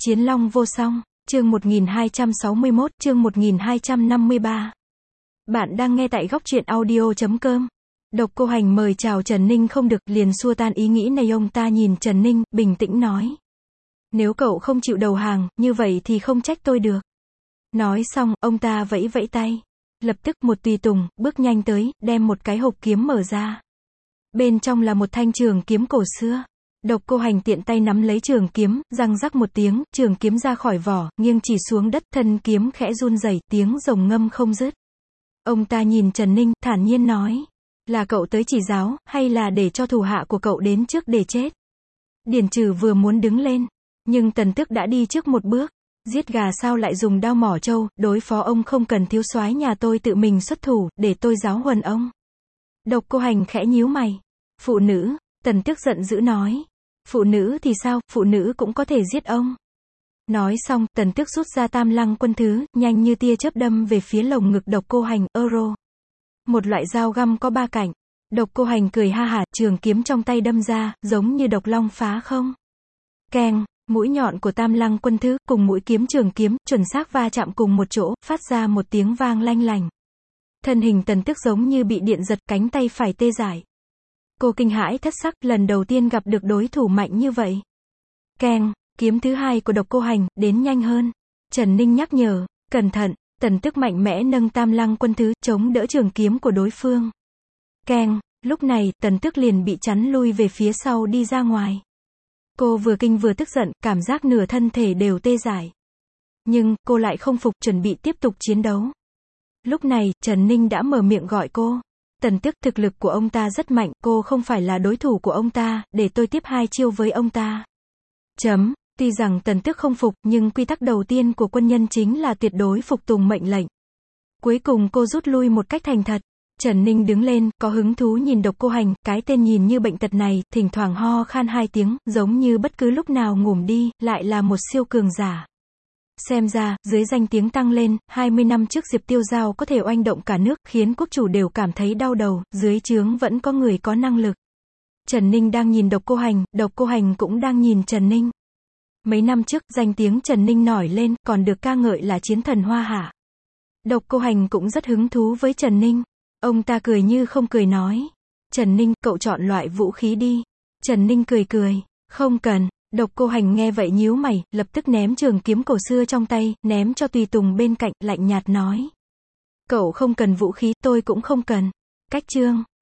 Chiến Long vô song, chương 1261, chương 1253. Bạn đang nghe tại góc truyện audio.com. Độc Cô Hành mời chào Trần Ninh không được, liền xua tan ý nghĩ này. Ông ta nhìn Trần Ninh, bình tĩnh nói. Nếu cậu không chịu đầu hàng, như vậy thì không trách tôi được. Nói xong, ông ta vẫy vẫy tay. Lập tức một tùy tùng, bước nhanh tới, đem một cái hộp kiếm mở ra. Bên trong là một thanh trường kiếm cổ xưa. Độc Cô Hành tiện tay nắm lấy trường kiếm, răng rắc một tiếng, trường kiếm ra khỏi vỏ, nghiêng chỉ xuống đất, thân kiếm khẽ run rẩy, tiếng rồng ngâm không dứt. Ông ta nhìn Trần Ninh, thản nhiên nói. Là cậu tới chỉ giáo, hay là để cho thủ hạ của cậu đến trước để chết? Điền Trừ vừa muốn đứng lên, nhưng Tần Tước đã đi trước một bước. Giết gà sao lại dùng đao mỏ trâu, đối phó ông không cần thiếu soái nhà tôi tự mình xuất thủ, để tôi giáo huấn ông. Độc Cô Hành khẽ nhíu mày. Phụ nữ, Tần Tước giận dữ nói. Phụ nữ thì sao, phụ nữ cũng có thể giết ông. Nói xong, Tần Tước rút ra Tam Lăng Quân Thứ, nhanh như tia chớp đâm về phía lồng ngực Độc Cô Hành, euro. Một loại dao găm có ba cạnh. Độc Cô Hành cười ha hả, trường kiếm trong tay đâm ra, giống như độc long phá không. Keng, mũi nhọn của Tam Lăng Quân Thứ, cùng mũi kiếm trường kiếm, chuẩn xác va chạm cùng một chỗ, phát ra một tiếng vang lanh lành. Thân hình Tần Tước giống như bị điện giật, cánh tay phải tê dại. Cô kinh hãi thất sắc, lần đầu tiên gặp được đối thủ mạnh như vậy. Keng, kiếm thứ hai của Độc Cô Hành, đến nhanh hơn. Trần Ninh nhắc nhở, cẩn thận. Tần Tước mạnh mẽ nâng Tam Lăng Quân Thứ, chống đỡ trường kiếm của đối phương. Keng, lúc này, Tần Tước liền bị chắn lui về phía sau đi ra ngoài. Cô vừa kinh vừa tức giận, cảm giác nửa thân thể đều tê dại. Nhưng, cô lại không phục, chuẩn bị tiếp tục chiến đấu. Lúc này, Trần Ninh đã mở miệng gọi cô. Tần Tước, thực lực của ông ta rất mạnh, cô không phải là đối thủ của ông ta, để tôi tiếp hai chiêu với ông ta. Tuy rằng Tần Tước không phục, nhưng quy tắc đầu tiên của quân nhân chính là tuyệt đối phục tùng mệnh lệnh. Cuối cùng cô rút lui một cách thành thật. Trần Ninh đứng lên, có hứng thú nhìn Độc Cô Hành, cái tên nhìn như bệnh tật này, thỉnh thoảng ho khan hai tiếng, giống như bất cứ lúc nào ngủm đi, lại là một siêu cường giả. Xem ra, dưới danh tiếng tăng lên, 20 năm trước Diệp Tiêu Giao có thể oanh động cả nước, khiến quốc chủ đều cảm thấy đau đầu, dưới trướng vẫn có người có năng lực. Trần Ninh đang nhìn Độc Cô Hành cũng đang nhìn Trần Ninh. Mấy năm trước, danh tiếng Trần Ninh nổi lên, còn được ca ngợi là chiến thần Hoa Hạ. Độc Cô Hành cũng rất hứng thú với Trần Ninh. Ông ta cười như không cười nói. Trần Ninh, cậu chọn loại vũ khí đi. Trần Ninh cười cười. Không cần. Độc Cô Hành nghe vậy nhíu mày, lập tức ném trường kiếm cổ xưa trong tay, ném cho tùy tùng bên cạnh, lạnh nhạt nói. Cậu không cần vũ khí, tôi cũng không cần. Cách chương.